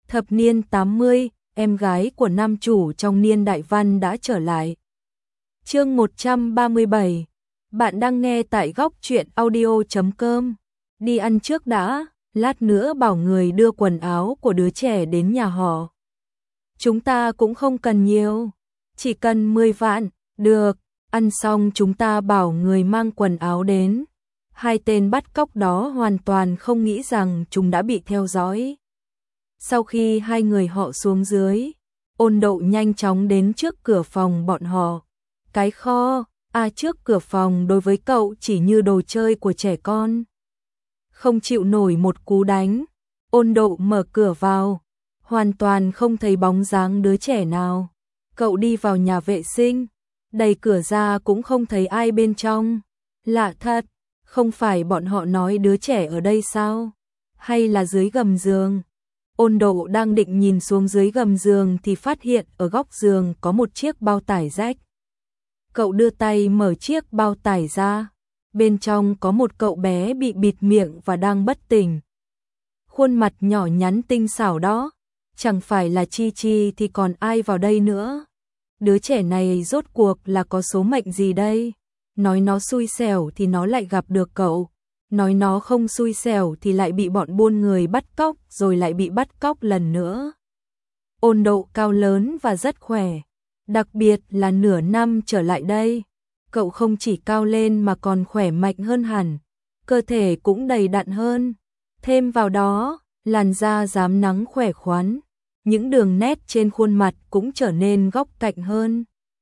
Thập niên 80, em gái của nam chủ trong niên đại văn đã trở lại. Chương 137. Bạn đang nghe tại góc truyện audio.com. Đi ăn trước đã, lát nữa bảo người đưa quần áo của đứa trẻ đến nhà họ. Chúng ta cũng không cần nhiều, chỉ cần 10 vạn, được, ăn xong chúng ta bảo người mang quần áo đến. Hai tên bắt cóc đó hoàn toàn không nghĩ rằng chúng đã bị theo dõi. Sau khi hai người họ xuống dưới, Ôn Độ nhanh chóng đến trước cửa phòng bọn họ. Cái kho, trước cửa phòng đối với cậu chỉ như đồ chơi của trẻ con. Không chịu nổi một cú đánh, Ôn Độ mở cửa vào, hoàn toàn không thấy bóng dáng đứa trẻ nào. Cậu đi vào nhà vệ sinh, đẩy cửa ra cũng không thấy ai bên trong. Lạ thật, không phải bọn họ nói đứa trẻ ở đây sao? Hay là dưới gầm giường? Ôn Độ đang định nhìn xuống dưới gầm giường thì phát hiện ở góc giường có một chiếc bao tải rách. Cậu đưa tay mở chiếc bao tải ra, bên trong có một cậu bé bị bịt miệng và đang bất tỉnh. Khuôn mặt nhỏ nhắn tinh xảo đó, chẳng phải là Chi Chi thì còn ai vào đây nữa. Đứa trẻ này rốt cuộc là có số mệnh gì đây? Nói nó xui xẻo thì nó lại gặp được cậu, nói nó không xui xẻo thì lại bị bọn buôn người bắt cóc rồi lại bị bắt cóc lần nữa. Ôn Độ cao lớn và rất khỏe, đặc biệt là nửa năm trở lại đây, cậu không chỉ cao lên mà còn khỏe mạnh hơn hẳn, cơ thể cũng đầy đặn hơn. Thêm vào đó, làn da rám nắng khỏe khoắn, những đường nét trên khuôn mặt cũng trở nên góc cạnh hơn.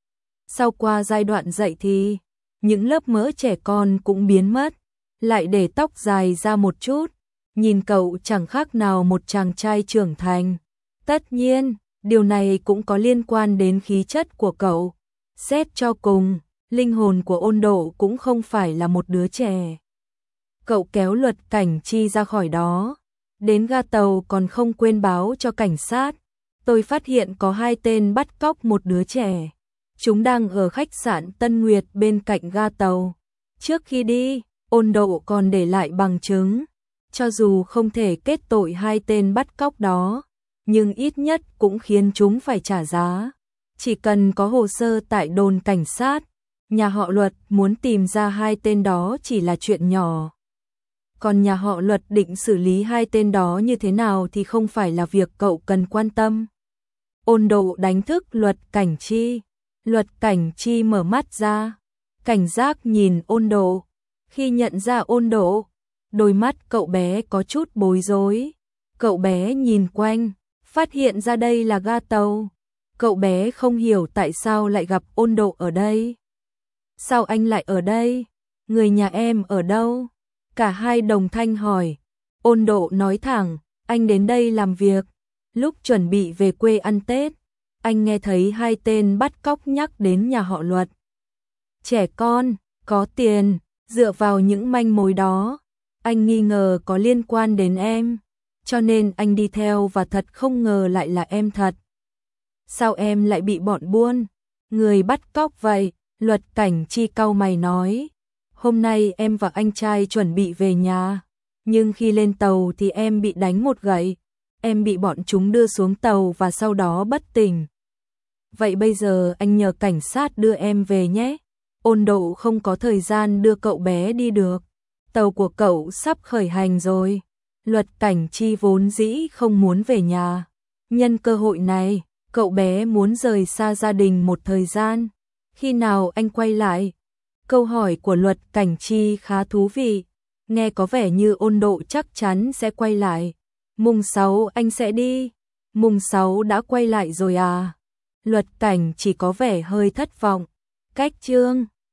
Sau qua giai đoạn dậy thì, những lớp mỡ trẻ con cũng biến mất, lại để tóc dài ra một chút, nhìn cậu chẳng khác nào một chàng trai trưởng thành. Tất nhiên, điều này cũng có liên quan đến khí chất của cậu. Xét cho cùng, linh hồn của Ôn Độ cũng không phải là một đứa trẻ. Cậu kéo Luật Cảnh Chi ra khỏi đó, đến ga tàu còn không quên báo cho cảnh sát. Tôi phát hiện có hai tên bắt cóc một đứa trẻ. Chúng đang ở khách sạn Tân Nguyệt bên cạnh ga tàu. Trước khi đi, Ôn Độ còn để lại bằng chứng. Cho dù không thể kết tội hai tên bắt cóc đó, nhưng ít nhất cũng khiến chúng phải trả giá. Chỉ cần có hồ sơ tại đồn cảnh sát, nhà họ Luật muốn tìm ra hai tên đó chỉ là chuyện nhỏ. Còn nhà họ Luật định xử lý hai tên đó như thế nào thì không phải là việc cậu cần quan tâm. Ôn Độ đánh thức Luật Cảnh Chi. Luật Cảnh Chi mở mắt ra, cảnh giác nhìn Ôn Độ. Khi nhận ra Ôn Độ, đôi mắt cậu bé có chút bối rối. Cậu bé nhìn quanh, phát hiện ra đây là ga tàu. Cậu bé không hiểu tại sao lại gặp Ôn Độ ở đây. Sao anh lại ở đây? Người nhà em ở đâu? Cả hai đồng thanh hỏi. Ôn Độ nói thẳng, anh đến đây làm việc. Lúc chuẩn bị về quê ăn Tết, anh nghe thấy hai tên bắt cóc nhắc đến nhà họ Luật. Trẻ con, có tiền, dựa vào những manh mối đó, anh nghi ngờ có liên quan đến em, cho nên anh đi theo và thật không ngờ lại là em thật. Sao em lại bị bọn buôn người bắt cóc vậy? Luật Cảnh Chi cau mày nói, hôm nay em và anh trai chuẩn bị về nhà, nhưng khi lên tàu thì em bị đánh một gậy, em bị bọn chúng đưa xuống tàu và sau đó bất tỉnh. Vậy bây giờ anh nhờ cảnh sát đưa em về nhé. Ôn Độ không có thời gian đưa cậu bé đi được, tàu của cậu sắp khởi hành rồi. Luật Cảnh Chi vốn dĩ không muốn về nhà, nhân cơ hội này, cậu bé muốn rời xa gia đình một thời gian. Khi nào anh quay lại? Câu hỏi của Luật Cảnh Chi khá thú vị, nghe có vẻ như Ôn Độ chắc chắn sẽ quay lại. Mùng 6 anh sẽ đi. Mùng 6 đã quay lại rồi à? Luật Cảnh chỉ có vẻ hơi thất vọng. Cách chương